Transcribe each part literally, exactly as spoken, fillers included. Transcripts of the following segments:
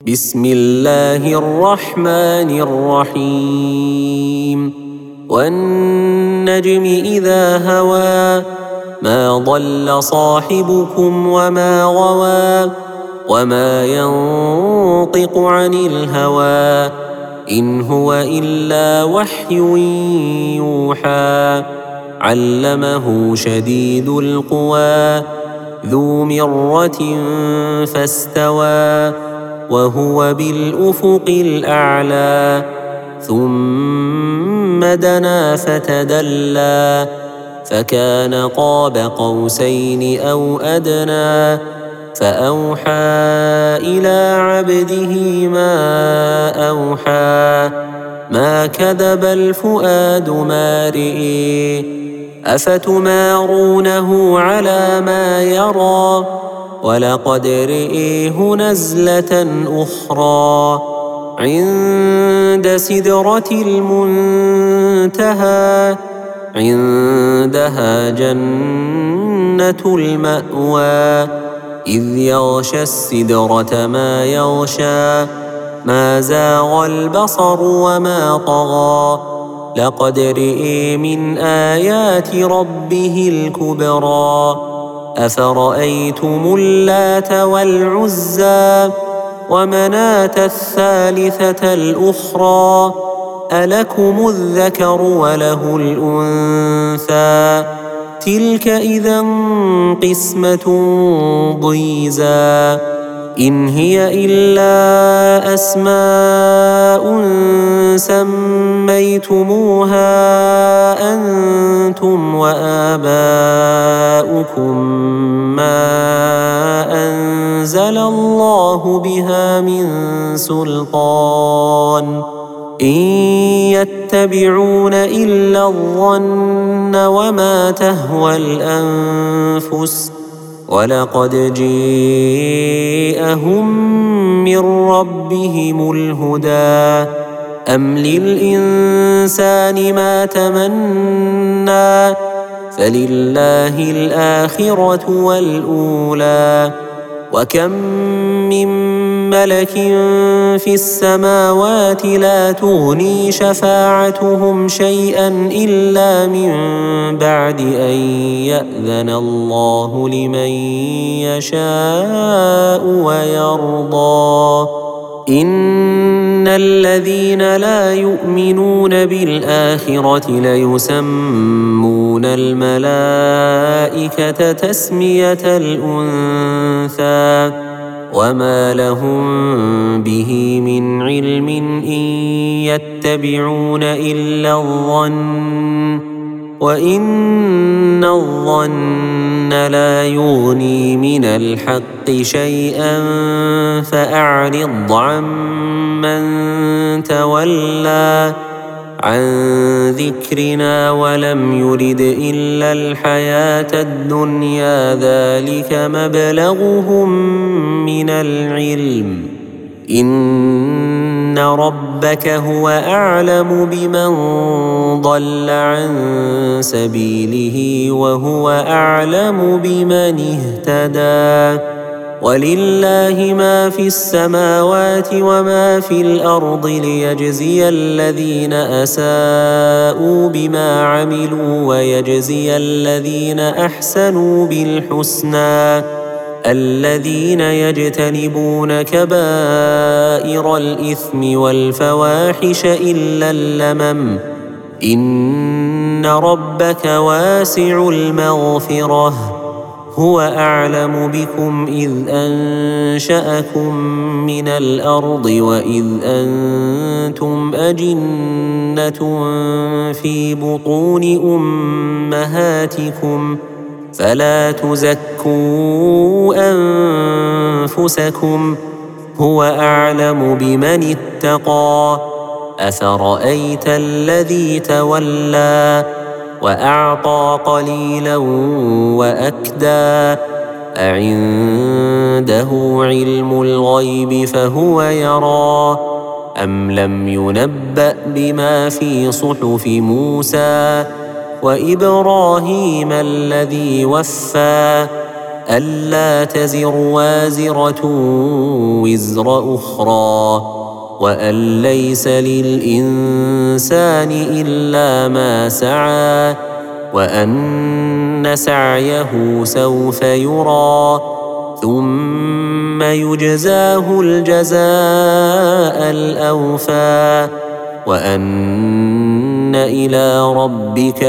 بسم الله الرحمن الرحيم والنجم إذا هوى ما ضل صاحبكم وما غوى وما ينطق عن الهوى إن هو إلا وحي يوحى علمه شديد القوى ذو مرة فاستوى وهو بالأفق الأعلى ثم دنا فتدلى فكان قاب قوسين أو أدنى فأوحى إلى عبده ما أوحى ما كذب الفؤاد ما رئي أفتمارونه على ما يرى ولقد رئيه نزلة أخرى عند سدرة المنتهى عندها جنة المأوى إذ يغشى السدرة ما يغشى ما زاغ البصر وما طغى لقد رئي من آيات ربه الكبرى أفرأيتم اللات والعزى ومناة الثالثة الأخرى ألكم الذكر وله الأنثى تلك إذا قسمة ضيزى إن هي إلا أسماء سميتموها أنتم وآباؤكم ما أنزل الله بها من سلطان إن يتبعون إلا الظن وما تهوى الأنفس ولقد جاءهم من ربهم الهدى أم للإنسان ما تمنى فلله الآخرة والأولى وكم من ملك في السماوات لا تغني شفاعتهم شيئا إلا من بعد أن يأذن الله لمن يشاء ويرضى إن الذين لا يؤمنون بالآخرة ليسمون الملائكة تسمية الأنثى وما لهم به من علم إن يتبعون إلا الظن وإن الظن لا يغني من الحق شيئا فأعرض عمن تولى عن ذكرنا ولم يرد إلا الحياة الدنيا ذلك مبلغهم من العلم إن ربك هو أعلم بمن ضل عن سبيله وهو أعلم بمن اهتدى ولله ما في السماوات وما في الأرض ليجزي الذين أساءوا بما عملوا ويجزي الذين أحسنوا بالحسنى الذين يجتنبون كبائر الإثم والفواحش إلا اللمم إن ربك واسع المغفرة هو أعلم بكم إذ أنشأكم من الأرض وإذ أنتم أجنة في بطون أمهاتكم فلا تزكوا أنفسكم هو أعلم بمن اتقى أفرأيت الذي تولى وأعطى قليلا وأكدى أعنده علم الغيب فهو يرى أم لم ينبأ بما في صحف موسى وإبراهيم الذي وفى ألا تزر وازرة وزر أخرى وأن ليس للإنسان إلا ما سعى وأن سعيه سوف يرى ثم يجزاه الجزاء الأوفى وأن إلى ربك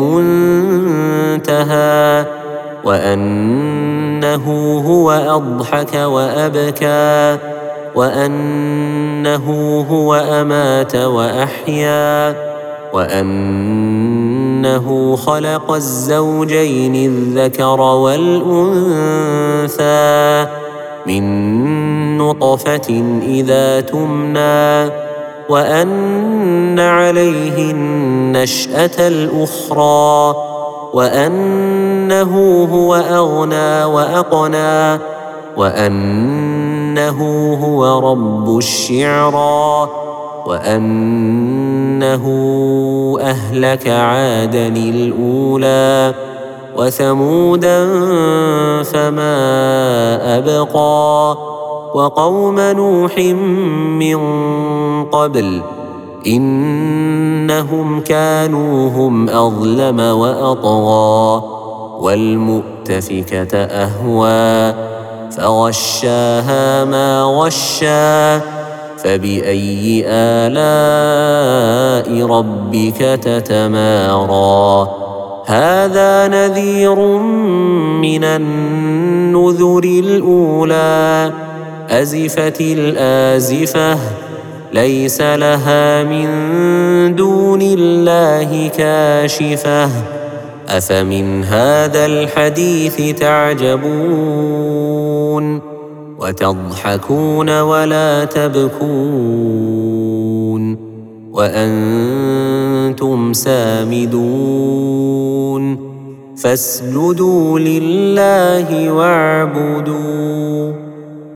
المنتهى وأنه هو أضحك وأبكى وأنه هو أمات وأحيا وأنه خلق الزوجين الذكر والأنثى من نطفة إذا تمنى وأن عليه النشأة الأخرى وأنه هو أغنى وأقنى وأنه هو رب الشعرى وأنه أهلك عادا الأولى وثمودا فما أبقى وقوم نوح من قبل إنهم كانوا هم أظلم وأطغى والمؤتفكة أهوى فغشاها ما غشى فبأي آلاء ربك تتمارى هذا نذير من النذر الأولى أزفت الآزفة ليس لها من دون الله كاشفة أفمن هذا الحديث تعجبون وتضحكون ولا تبكون وأنتم سامدون فاسجدوا لله واعبدوا